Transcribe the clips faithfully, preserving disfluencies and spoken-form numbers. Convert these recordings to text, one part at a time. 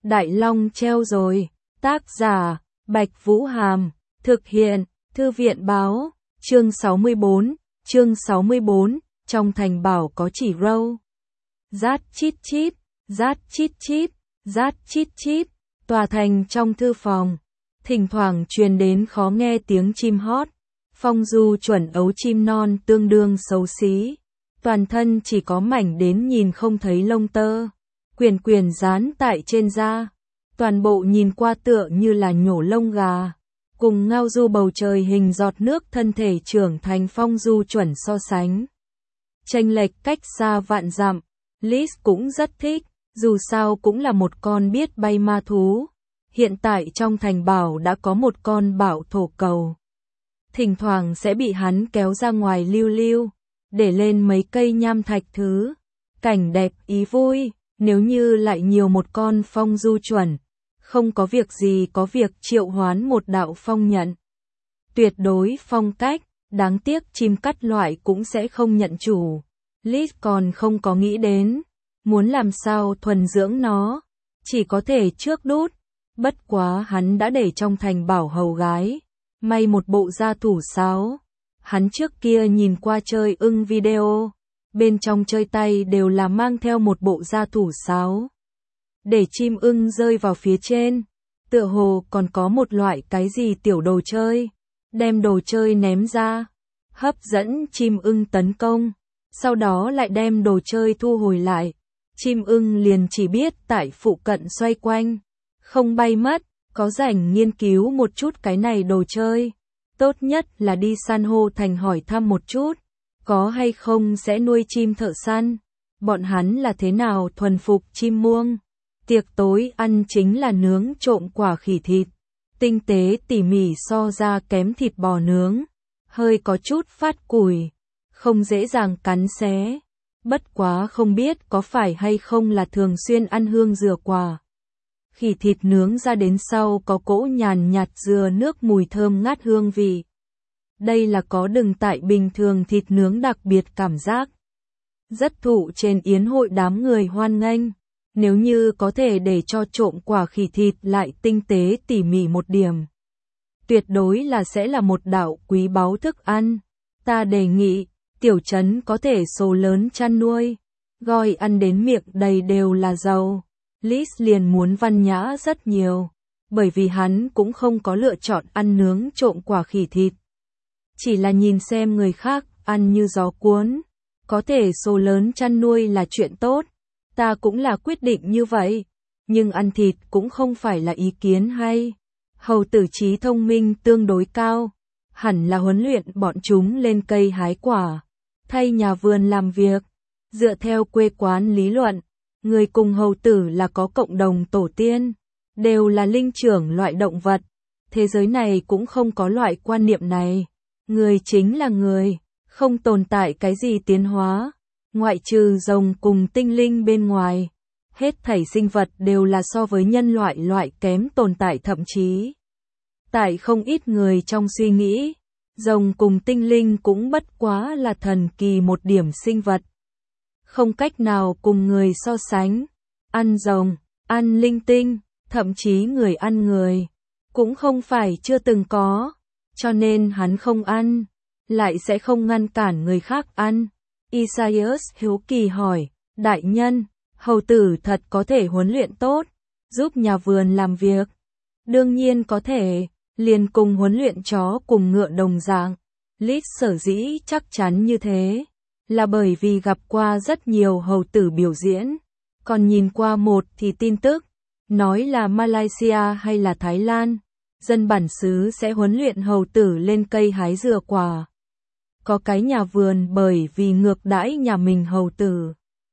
Đại Long treo rồi. Tác giả, Bạch Vũ Hàm. Thực hiện, Thư viện Báo. Chương sáu mươi bốn. Chương sáu mươi bốn. Trong thành bảo có chỉ râu. Rát chít chít, rát chít chít, rát chít chít. Tòa thành trong thư phòng. Thỉnh thoảng truyền đến khó nghe tiếng chim hót. Phong Du chuẩn ấu chim non tương đương xấu xí. Toàn thân chỉ có mảnh đến nhìn không thấy lông tơ. Quyền quyền dán tại trên da. Toàn bộ nhìn qua tựa như là nhổ lông gà. Cùng ngao du bầu trời hình giọt nước thân thể trưởng thành Phong Du chuẩn so sánh. Chênh lệch cách xa vạn dặm. Liz cũng rất thích, dù sao cũng là một con biết bay ma thú. Hiện tại trong thành bảo đã có một con bảo thổ cầu. Thỉnh thoảng sẽ bị hắn kéo ra ngoài lưu lưu, để lên mấy cây nham thạch thứ. Cảnh đẹp ý vui, nếu như lại nhiều một con Phong Du chuẩn. Không có việc gì có việc triệu hoán một đạo phong nhận. Tuyệt đối phong cách, đáng tiếc chim cắt loại cũng sẽ không nhận chủ. Liz còn không có nghĩ đến, muốn làm sao thuần dưỡng nó, chỉ có thể trước đút. Bất quá hắn đã để trong thành bảo hầu gái, may một bộ da thủ sáo. Hắn trước kia nhìn qua chơi ưng video, bên trong chơi tay đều là mang theo một bộ da thủ sáo. Để chim ưng rơi vào phía trên, tựa hồ còn có một loại cái gì tiểu đồ chơi, đem đồ chơi ném ra, hấp dẫn chim ưng tấn công, sau đó lại đem đồ chơi thu hồi lại. Chim ưng liền chỉ biết tại phụ cận xoay quanh, không bay mất, có rảnh nghiên cứu một chút cái này đồ chơi. Tốt nhất là đi san hô thành hỏi thăm một chút, có hay không sẽ nuôi chim thợ săn, bọn hắn là thế nào thuần phục chim muông. Tiệc tối ăn chính là nướng trộm quả khỉ thịt, tinh tế tỉ mỉ so ra kém thịt bò nướng, hơi có chút phát củi, không dễ dàng cắn xé. Bất quá không biết có phải hay không là thường xuyên ăn hương dừa quả. Khỉ thịt nướng ra đến sau có cỗ nhàn nhạt dừa nước mùi thơm ngát hương vị. Đây là có đừng tại bình thường thịt nướng đặc biệt cảm giác. Rất thụ trên yến hội đám người hoan nghênh. Nếu như có thể để cho trộm quả khỉ thịt lại tinh tế tỉ mỉ một điểm, tuyệt đối là sẽ là một đạo quý báu thức ăn. Ta đề nghị, tiểu trấn có thể số lớn chăn nuôi, gọi ăn đến miệng đầy đều là giàu. Liz liền muốn văn nhã rất nhiều, bởi vì hắn cũng không có lựa chọn ăn nướng trộm quả khỉ thịt. Chỉ là nhìn xem người khác ăn như gió cuốn, có thể số lớn chăn nuôi là chuyện tốt. Ta cũng là quyết định như vậy, nhưng ăn thịt cũng không phải là ý kiến hay. Hầu tử trí thông minh tương đối cao, hẳn là huấn luyện bọn chúng lên cây hái quả, thay nhà vườn làm việc. Dựa theo quê quán lý luận, người cùng hầu tử là có cộng đồng tổ tiên, đều là linh trưởng loại động vật. Thế giới này cũng không có loại quan niệm này, người chính là người, không tồn tại cái gì tiến hóa. Ngoại trừ rồng cùng tinh linh bên ngoài, hết thảy sinh vật đều là so với nhân loại loại kém tồn tại, thậm chí tại không ít người trong suy nghĩ, rồng cùng tinh linh cũng bất quá là thần kỳ một điểm sinh vật. Không cách nào cùng người so sánh, ăn rồng, ăn linh tinh, thậm chí người ăn người, cũng không phải chưa từng có, cho nên hắn không ăn, lại sẽ không ngăn cản người khác ăn. Isaias hiếu kỳ hỏi, đại nhân, hầu tử thật có thể huấn luyện tốt, giúp nhà vườn làm việc? Đương nhiên có thể, liền cùng huấn luyện chó cùng ngựa đồng dạng. Liz sở dĩ chắc chắn như thế, là bởi vì gặp qua rất nhiều hầu tử biểu diễn, còn nhìn qua một thì tin tức, nói là Malaysia hay là Thái Lan, dân bản xứ sẽ huấn luyện hầu tử lên cây hái dừa quả. Có cái nhà vườn bởi vì ngược đãi nhà mình hầu tử.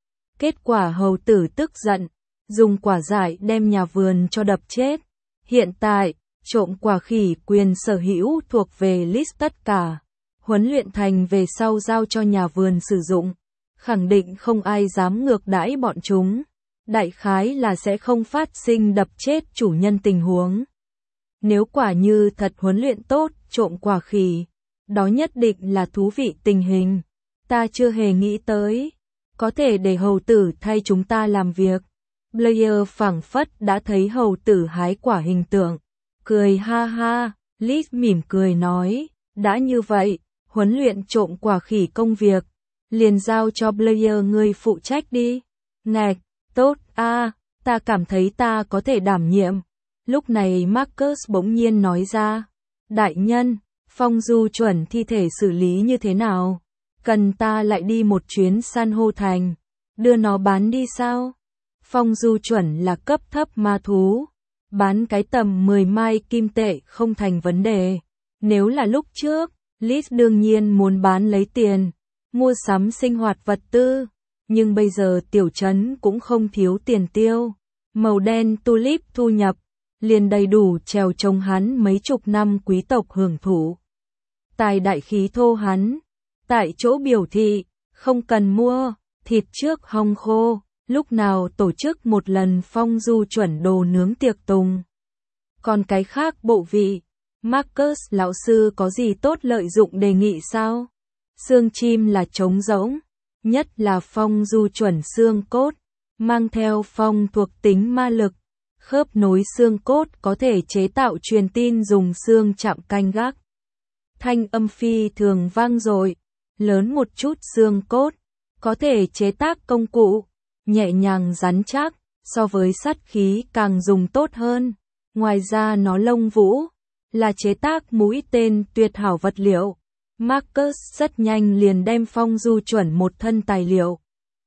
Kết quả hầu tử tức giận, dùng quả dại đem nhà vườn cho đập chết. Hiện tại, trộm quả khỉ quyền sở hữu thuộc về Liz tất cả. Huấn luyện thành về sau giao cho nhà vườn sử dụng. Khẳng định không ai dám ngược đãi bọn chúng. Đại khái là sẽ không phát sinh đập chết chủ nhân tình huống. Nếu quả như thật huấn luyện tốt trộm quả khỉ, đó nhất định là thú vị tình hình. Ta chưa hề nghĩ tới, có thể để hầu tử thay chúng ta làm việc. Blair phảng phất đã thấy hầu tử hái quả hình tượng. Cười ha ha, Liz mỉm cười nói, đã như vậy, huấn luyện trộm quả khỉ công việc, liền giao cho Blair ngươi phụ trách đi. Ngạch, tốt a, à, ta cảm thấy ta có thể đảm nhiệm. Lúc này Marcus bỗng nhiên nói ra, đại nhân, phong du chuẩn thi thể xử lý như thế nào? Cần ta lại đi một chuyến san hô thành, đưa nó bán đi sao? Phong du chuẩn là cấp thấp ma thú, bán cái tầm mười mai kim tệ không thành vấn đề. Nếu là lúc trước, Liz đương nhiên muốn bán lấy tiền, mua sắm sinh hoạt vật tư, nhưng bây giờ tiểu trấn cũng không thiếu tiền tiêu. Màu đen tulip thu nhập, liền đầy đủ trèo trông hắn mấy chục năm quý tộc hưởng thụ. Tài đại khí thô hắn, tại chỗ biểu thị, không cần mua, thịt trước hong khô, lúc nào tổ chức một lần phong du chuẩn đồ nướng tiệc tùng. Còn cái khác bộ vị, Marcus lão sư có gì tốt lợi dụng đề nghị sao? Xương chim là trống rỗng, nhất là phong du chuẩn xương cốt, mang theo phong thuộc tính ma lực, khớp nối xương cốt có thể chế tạo truyền tin dùng xương chạm canh gác. Thanh âm phi thường vang dội, lớn một chút xương cốt, có thể chế tác công cụ, nhẹ nhàng rắn chắc, so với sắt khí càng dùng tốt hơn. Ngoài ra nó lông vũ, là chế tác mũi tên tuyệt hảo vật liệu. Marcus rất nhanh liền đem phong du chuẩn một thân tài liệu.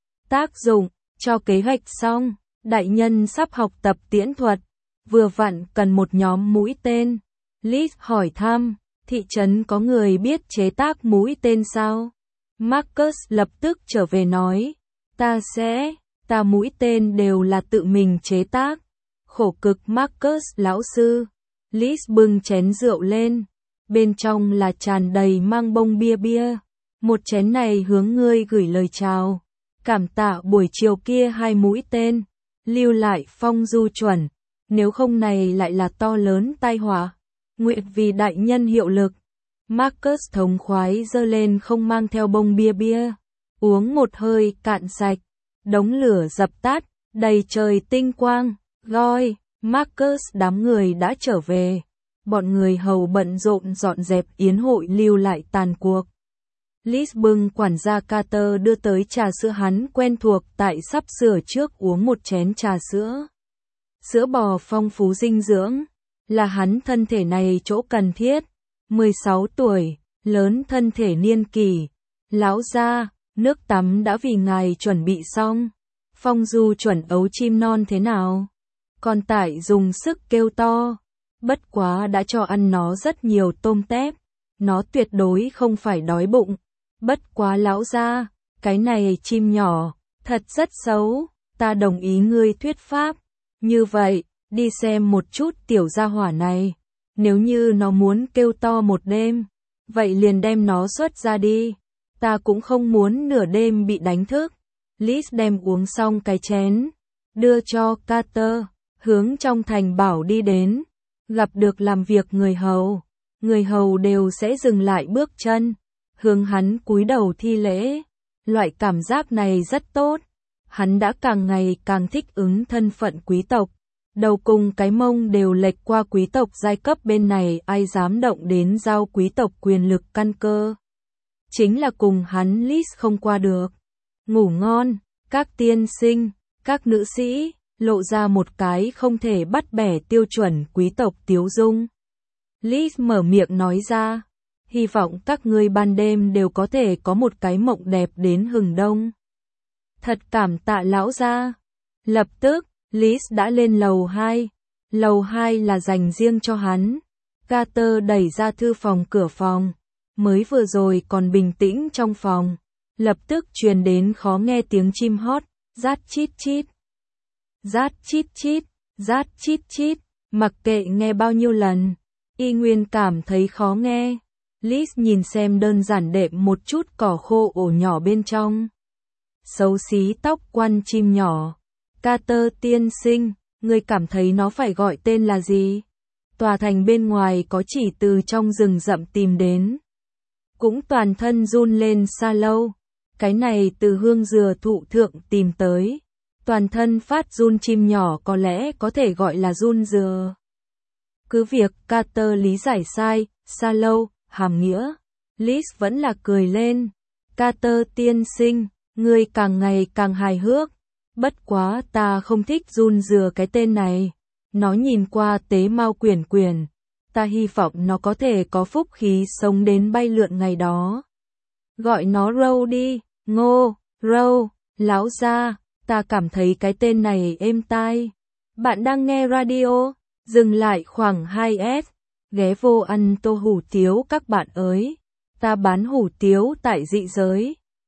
Tác dụng, cho kế hoạch xong, đại nhân sắp học tập tiễn thuật, vừa vặn cần một nhóm mũi tên. Liz hỏi thăm, thị trấn có người biết chế tác mũi tên sao? Marcus lập tức trở về nói, ta sẽ, ta mũi tên đều là tự mình chế tác. Khổ cực Marcus lão sư. Liz bưng chén rượu lên, bên trong là tràn đầy mang bông bia bia. Một chén này hướng ngươi gửi lời chào. Cảm tạ buổi chiều kia hai mũi tên, lưu lại phong du chuẩn, nếu không này lại là to lớn tai họa. Nguyện vì đại nhân hiệu lực. Marcus thống khoái giơ lên không mang theo bông bia bia, uống một hơi cạn sạch, đống lửa dập tắt, đầy trời tinh quang, goi, Marcus đám người đã trở về, bọn người hầu bận rộn dọn dẹp yến hội lưu lại tàn cuộc. Liz bưng quản gia Carter đưa tới trà sữa hắn quen thuộc tại sắp sửa trước uống một chén trà sữa. Sữa bò phong phú dinh dưỡng, là hắn thân thể này chỗ cần thiết. mười sáu tuổi, lớn thân thể niên kỷ. Lão gia, nước tắm đã vì ngài chuẩn bị xong. Phong du chuẩn ấu chim non thế nào? Còn tại dùng sức kêu to. Bất quá đã cho ăn nó rất nhiều tôm tép. Nó tuyệt đối không phải đói bụng. Bất quá lão gia, cái này chim nhỏ, thật rất xấu. Ta đồng ý ngươi thuyết pháp. Như vậy, đi xem một chút tiểu gia hỏa này. Nếu như nó muốn kêu to một đêm, vậy liền đem nó xuất ra đi. Ta cũng không muốn nửa đêm bị đánh thức. Liz đem uống xong cái chén, đưa cho Carter, hướng trong thành bảo đi đến. Gặp được làm việc người hầu, người hầu đều sẽ dừng lại bước chân, hướng hắn cúi đầu thi lễ. Loại cảm giác này rất tốt. Hắn đã càng ngày càng thích ứng thân phận quý tộc. Đầu cùng cái mông đều lệch qua quý tộc giai cấp bên này, ai dám động đến giao quý tộc quyền lực căn cơ. Chính là cùng hắn Liz không qua được. Ngủ ngon, các tiên sinh, các nữ sĩ, lộ ra một cái không thể bắt bẻ tiêu chuẩn quý tộc tiếu dung. Liz mở miệng nói ra, hy vọng các ngươi ban đêm đều có thể có một cái mộng đẹp đến hừng đông. Thật cảm tạ lão gia. Lập tức, Liz đã lên lầu hai. Lầu hai là dành riêng cho hắn. Carter đẩy ra thư phòng cửa phòng. Mới vừa rồi còn bình tĩnh trong phòng. Lập tức truyền đến khó nghe tiếng chim hót. Rát chít chít. Rát chít chít. Rát chít chít. Mặc kệ nghe bao nhiêu lần, y nguyên cảm thấy khó nghe. Liz nhìn xem đơn giản đệm một chút cỏ khô ổ nhỏ bên trong. Xấu xí tóc quăn chim nhỏ. Carter tiên sinh, ngươi cảm thấy nó phải gọi tên là gì? Tòa thành bên ngoài có chỉ từ trong rừng rậm tìm đến. Cũng toàn thân run lên xa lâu. Cái này từ hương dừa thụ thượng tìm tới. toàn thân phát run chim nhỏ có lẽ có thể gọi là run dừa. Cứ việc Carter lý giải sai, xa lâu, hàm nghĩa. Liz vẫn là cười lên. Carter tiên sinh, ngươi càng ngày càng hài hước. Bất quá ta không thích run dừa cái tên này. Nó nhìn qua tế mau quyển quyển. Ta hy vọng nó có thể có phúc khí sống đến bay lượn ngày đó. Gọi nó Râu đi, Ngô, Râu, lão gia, ta cảm thấy cái tên này êm tai. Bạn đang nghe radio, dừng lại khoảng hai s, ghé vô ăn tô hủ tiếu các bạn ơi. Ta bán hủ tiếu tại dị giới.